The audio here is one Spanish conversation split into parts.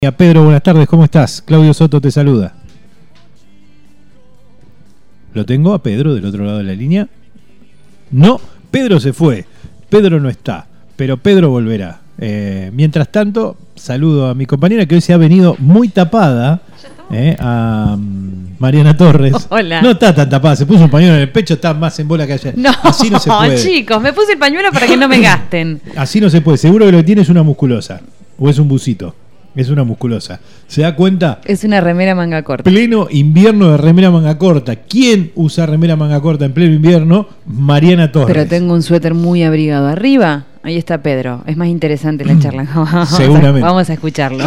Pedro, buenas tardes, ¿cómo estás? Claudio Soto te saluda. ¿Lo tengo a Pedro del otro lado de la línea? No, Pedro se fue, Pedro no está, pero Pedro volverá. Mientras tanto, saludo a mi compañera que hoy se ha venido muy tapada, a Mariana Torres. Hola. No está tan tapada, se puso un pañuelo en el pecho, está más en bola que ayer. No, así no se puede. Chicos, me puse el pañuelo para que no me gasten. Así no se puede, seguro que lo que tiene es una musculosa, o es un busito. Es una musculosa. ¿Se da cuenta? Es una remera manga corta. Pleno invierno de remera manga corta. ¿Quién usa remera manga corta en pleno invierno? Mariana Torres. Pero tengo un suéter muy abrigado. Arriba, ahí está Pedro. Es más interesante la charla. Seguramente. Vamos a escucharlo.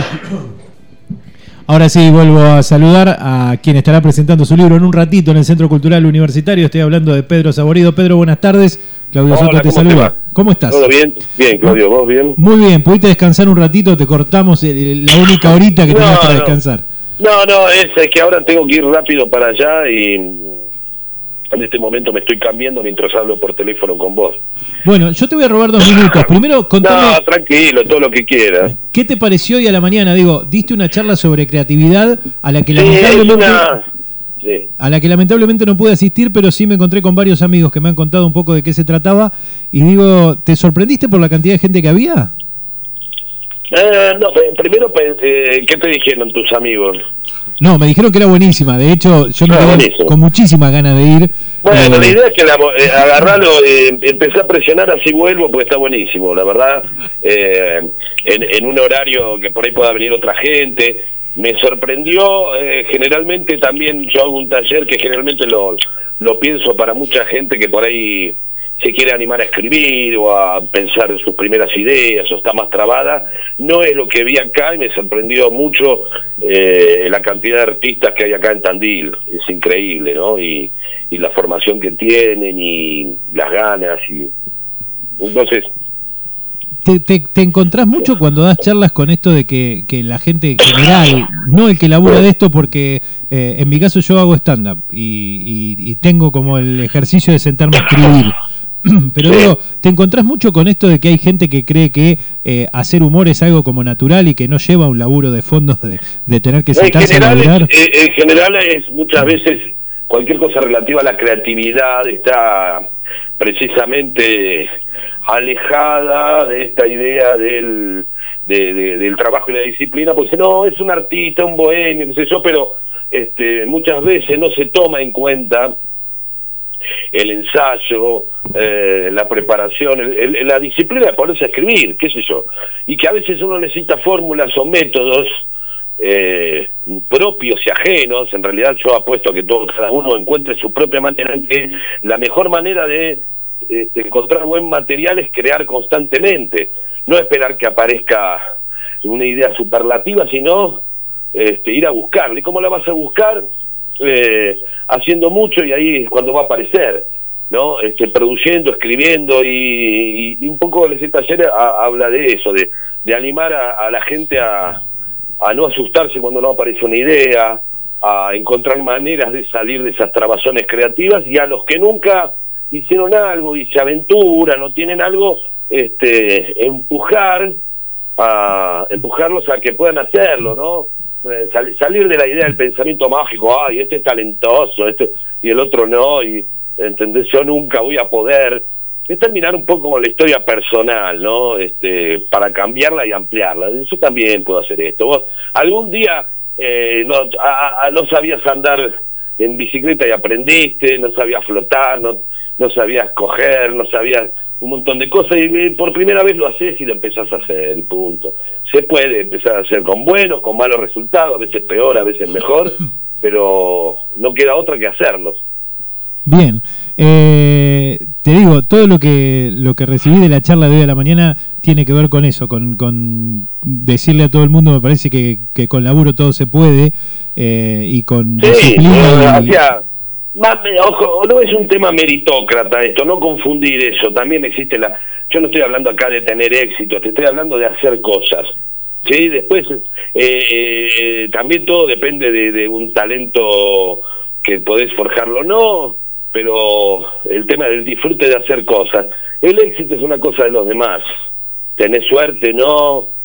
Ahora sí, vuelvo a saludar a quien estará presentando su libro en un ratito en el Centro Cultural Universitario. Estoy hablando de Pedro Saborido. Pedro, buenas tardes. Claudio Soto te saluda. ¿Cómo estás? ¿Todo bien? Bien, Claudio, ¿vos bien? Muy bien. ¿Pudiste descansar un ratito? Te cortamos la única horita que tenías para descansar. No, es que ahora tengo que ir rápido para allá y en este momento me estoy cambiando mientras hablo por teléfono con vos. Bueno, yo te voy a robar 2 minutos. Primero, contame... No, tranquilo, todo lo que quieras. ¿Qué te pareció hoy a la mañana? Digo, diste una charla sobre creatividad a la que lamentablemente... Sí. A la que lamentablemente no pude asistir, pero sí me encontré con varios amigos que me han contado un poco de qué se trataba. Y digo, ¿te sorprendiste por la cantidad de gente que había? No, primero, ¿qué te dijeron tus amigos? No, me dijeron que era buenísima. De hecho, yo me quedé con muchísimas ganas de ir. Bueno, la idea es que agarrarlo, empecé a presionar, así vuelvo, porque está buenísimo. La verdad, en un horario que por ahí pueda venir otra gente. Me sorprendió, generalmente también yo hago un taller que generalmente lo pienso para mucha gente que por ahí se quiere animar a escribir o a pensar en sus primeras ideas o está más trabada. No es lo que vi acá y me sorprendió mucho la cantidad de artistas que hay acá en Tandil. Es increíble, ¿no? Y la formación que tienen y las ganas. Y entonces... ¿Te encontrás mucho cuando das charlas con esto de que la gente en general, no el que labura de esto, porque en mi caso yo hago stand-up y tengo como el ejercicio de sentarme a escribir? Pero digo, ¿te encontrás mucho con esto de que hay gente que cree que hacer humor es algo como natural y que no lleva un laburo de fondo de tener que sentarse a laburar? En general es muchas veces cualquier cosa relativa a la creatividad está precisamente alejada de esta idea del trabajo y la disciplina, porque no, es un artista, un bohemio, no sé yo, pero muchas veces no se toma en cuenta el ensayo, la preparación, la disciplina de ponerse a escribir, qué sé yo, y que a veces uno necesita fórmulas o métodos propios y ajenos. En realidad yo apuesto a que cada uno encuentre su propia manera, en que la mejor manera de encontrar buen material es crear constantemente, no esperar que aparezca una idea superlativa, sino ir a buscarla. ¿Y cómo la vas a buscar? Haciendo mucho, y ahí es cuando va a aparecer, ¿no? Produciendo, escribiendo, y un poco ese taller habla de eso, de animar a la gente a no asustarse cuando no aparece una idea, a encontrar maneras de salir de esas trabazones creativas, y a los que nunca hicieron algo y se aventuran o tienen algo, empujarlos a que puedan hacerlo, ¿no? Salir de la idea del pensamiento mágico, ay, este es talentoso, y el otro no, y ¿entendés? Yo nunca voy a poder. Es terminar un poco con la historia personal, ¿no? Para cambiarla y ampliarla. Yo también puedo hacer esto. Vos algún día no sabías andar en bicicleta y aprendiste, no sabías flotar, no sabías coger, no sabías un montón de cosas, y por primera vez lo haces y lo empezás a hacer, y punto. Se puede empezar a hacer con buenos, con malos resultados, a veces peor, a veces mejor, pero no queda otra que hacerlos. Bien, te digo, todo lo que recibí de la charla de hoy a la mañana tiene que ver con eso, con decirle a todo el mundo, me parece que con laburo todo se puede, y con disciplina. Ojo, no es un tema meritócrata esto, no confundir eso. También existe yo no estoy hablando acá de tener éxito, te estoy hablando de hacer cosas. Sí, después también todo depende de un talento que podés forjarlo o no, pero el tema del disfrute de hacer cosas. El éxito es una cosa de los demás. Tenés suerte, no,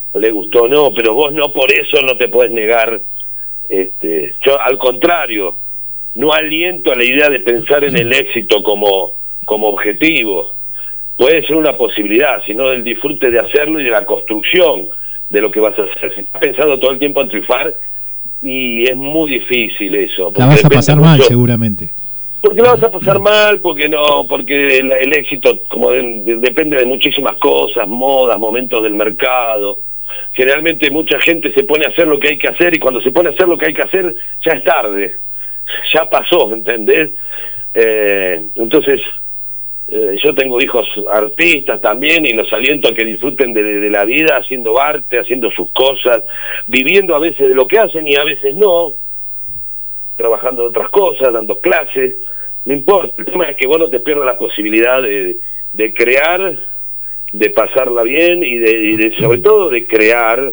le gustó, no, pero vos no, por eso no te puedes negar. Yo al contrario, no aliento a la idea de pensar en el éxito como objetivo. Puede ser una posibilidad, sino del disfrute de hacerlo y de la construcción de lo que vas a hacer. Si estás pensando todo el tiempo en triunfar, y es muy difícil eso. La vas a pasar mal, seguramente. Porque la vas a pasar mal, porque el éxito como depende de muchísimas cosas, modas, momentos del mercado. Generalmente mucha gente se pone a hacer lo que hay que hacer, y cuando se pone a hacer lo que hay que hacer, ya es tarde, ya pasó, ¿entendés? Entonces, yo tengo hijos artistas también, y los aliento a que disfruten de la vida, haciendo arte, haciendo sus cosas, viviendo a veces de lo que hacen y a veces no, trabajando de otras cosas, dando clases, no importa. El tema es que vos no te pierdas la posibilidad de crear, de pasarla bien y de sobre todo de crear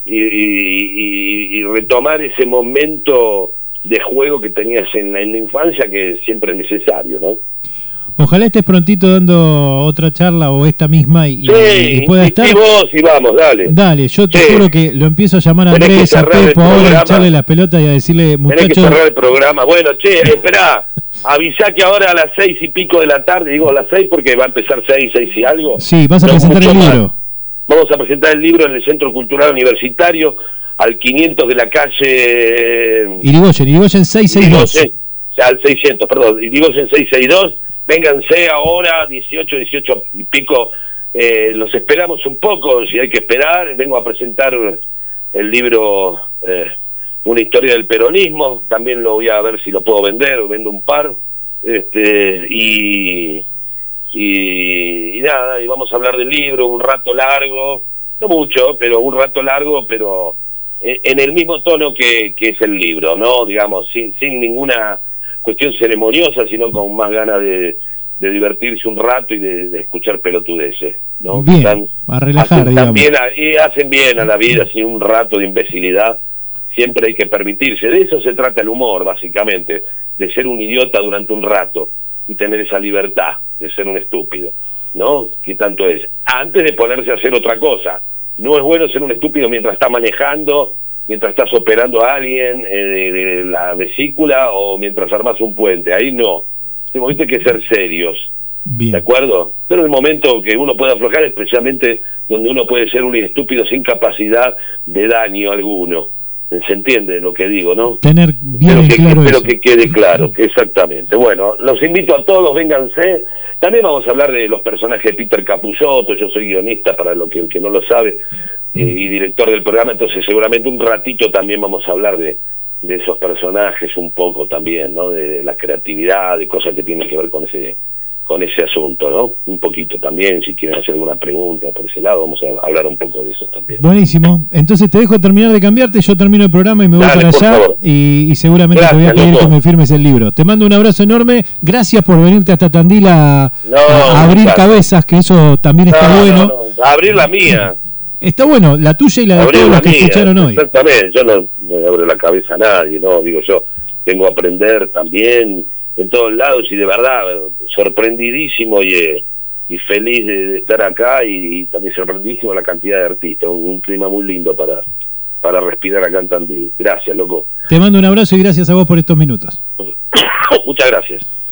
y retomar ese momento de juego que tenías en la infancia, que siempre es necesario, ¿no? Ojalá estés prontito dando otra charla o esta misma y pueda estar. Sí, vos y vamos, dale. Dale, yo te juro que lo empiezo a llamar a Andrés, a Pepo, ahora a echarle las pelotas y a decirle, muchachos... Tenés que cerrar el programa. Bueno, esperá, avisá que ahora a las 6 y pico de la tarde, digo a las 6 porque va a empezar 6 y algo. Sí, vas a presentar el libro. Más. Vamos a presentar el libro en el Centro Cultural Universitario, al 500 de la calle... Irigoyen 662. O sea, al 600, perdón, Irigoyen 662. Vénganse ahora, 18 y pico, los esperamos un poco, si hay que esperar. Vengo a presentar el libro Una historia del peronismo, también lo voy a ver si lo puedo vender, vendo un par, y nada, y vamos a hablar del libro un rato largo, no mucho, pero un rato largo, pero en el mismo tono que es el libro, ¿no? Digamos, sin ninguna cuestión ceremoniosa, sino con más ganas de divertirse un rato y de escuchar pelotudeces, ¿no? Bien, a relajar, digamos. Y hacen bien a la vida, sin un rato de imbecilidad. Siempre hay que permitirse. De eso se trata el humor, básicamente, de ser un idiota durante un rato y tener esa libertad de ser un estúpido, ¿no? Que tanto es. Antes de ponerse a hacer otra cosa. No es bueno ser un estúpido mientras estás manejando, mientras estás operando a alguien de la vesícula, o mientras armas un puente. Ahí no. Tenemos que ser serios. Bien. ¿De acuerdo? Pero el momento que uno puede aflojar es precisamente donde uno puede ser un estúpido sin capacidad de daño alguno. ¿Se entiende lo que digo, no? Tener bien claro eso. Espero que quede claro, exactamente. Bueno, los invito a todos, vénganse. También vamos a hablar de los personajes de Peter Capusotto. Yo soy guionista, para el que no lo sabe, y director del programa, entonces seguramente un ratito también vamos a hablar de esos personajes un poco también, ¿no? De la creatividad, de cosas que tienen que ver con ese asunto, ¿no? Un poquito también, si quieren hacer alguna pregunta por ese lado, vamos a hablar un poco de eso también. Buenísimo. Entonces te dejo terminar de cambiarte, yo termino el programa y me voy para allá, y seguramente te voy a pedir que me firmes el libro. Te mando un abrazo enorme, gracias por venirte hasta Tandil a abrir cabezas, que eso también está bueno. A abrir la mía. Está bueno, la tuya y la de todos los que escucharon hoy. Exactamente, yo no abro la cabeza a nadie, no, digo yo, vengo a aprender también en todos lados, y de verdad sorprendidísimo y feliz de estar acá, y también sorprendidísimo la cantidad de artistas, un clima muy lindo para respirar acá en Tandil. Gracias, loco. Te mando un abrazo y gracias a vos por estos minutos. Muchas gracias.